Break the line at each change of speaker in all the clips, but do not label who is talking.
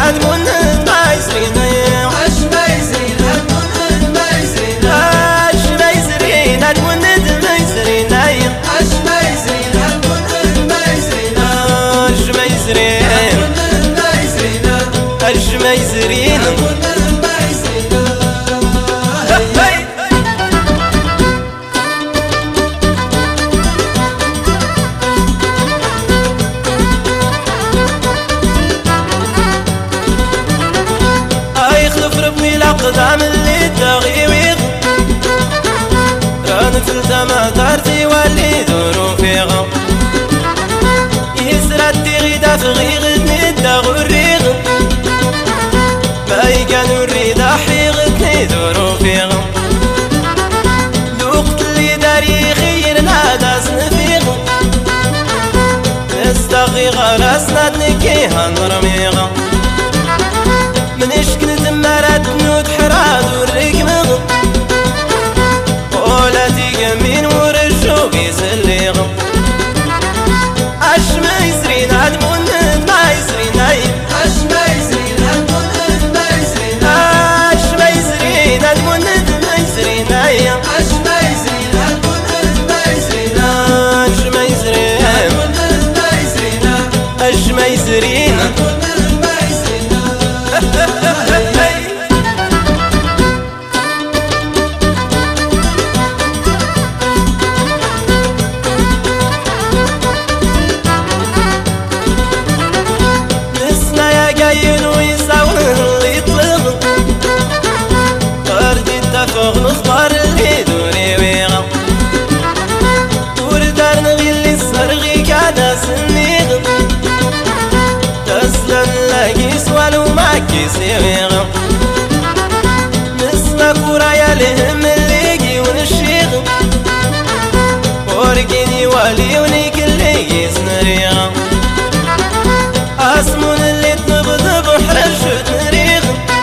هدمون مايزرين
أشميزرين هدمون مايزرين
أشميزرين هدمون مايزرين
أشميزرين هدمون مايزرين
أشميزرين أشميزرين الأقدام اللي تغيويغ رانت التما دارتي واللي دورو فيغ يسرد غيدا في غيغتني الدغوريغ ما يكانو الريدا حيغتني دورو فيغ الوقت اللي داري خير نادا سنفيغ نستغي غراسنا تنكيها نرميغ منش كنت مرات نود حراد والرقمغ ولا تيقمين ورشوق يسليغ أشميزرين هدمون مايزرين
أشميزرين هدمون مايزرين
أشميزرين هدمون مايزرين
أشميزرين هدمون مايزرين
أشميزرين
هدمون مايزرين
أشميزرين نسنا يا جايين ويساون اللي يطلغ وردي التفاق نخبار اللي دوري ويغ وردار نغي اللي صرغي كادا سنيغ تسلن لاقي سوالو معكي سيغيغ نسنا كورايا لهم الليقي ونشيغ ورقيني والي ونيك الليقي سنريغ اسمون اللي تنبضب وحرشت نريغ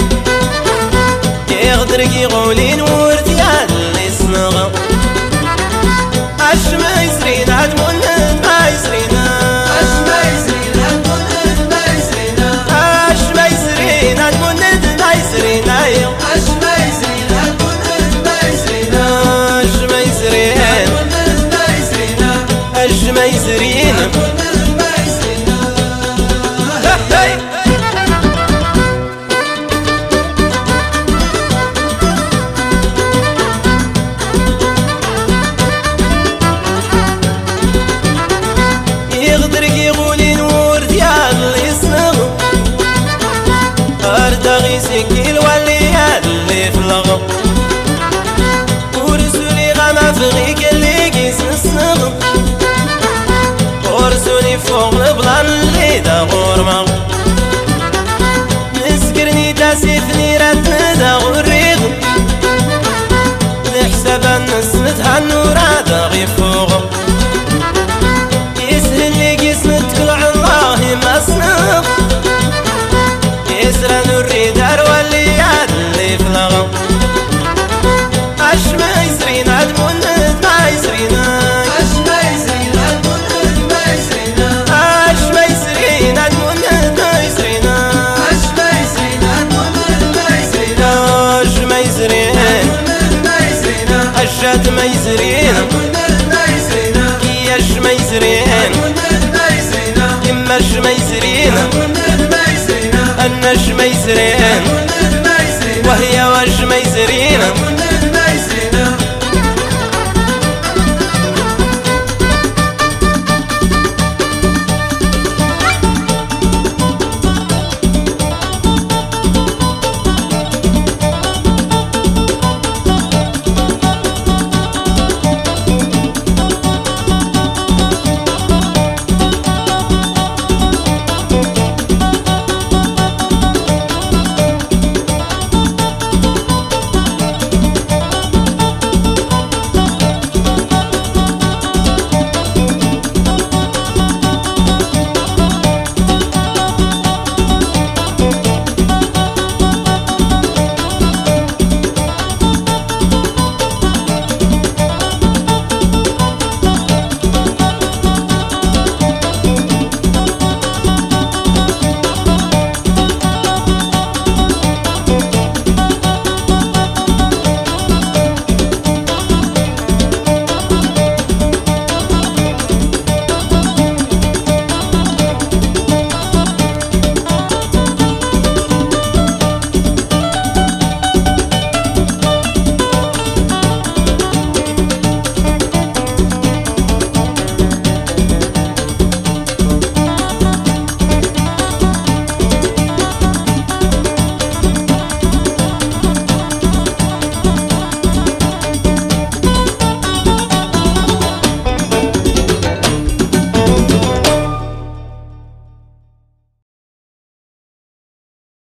يغدرك يغولين ورديان اللي سنغ أشميزرين هدمون مايزرين
أشميزرين هدمون مايزرين
أشميزرين هدمون مايزرين
أشميزرين هدمون مايزرين
أشميزرين
هدمون مايزرين
أشميزرين يغدرك يغولين ورديان اللي يصنغ أردغي سكيل واللي اللي فلغ ورسولي غما فغيك اللي قيس نصنغ ورسولي فوق البلان اللي دا غورمغ نسكرني تاسيفني راتنا دا غوريغ نحسب نسمتها النورا دا غي فوق يسهل لي قسمتك الله ما صنغ يسرن الريدار واللي عاد اللي فلغ أشميزرين هدمون مايزرين
أشميزرين هدمون مايزرين
أشميزرين هدمون مايزرين
أشميزرين هدمون مايزرين
أشميزرين أشات ميزرين كي أشميزرين إما أشميزرين أنا أشميزرين وهي وأشميزرين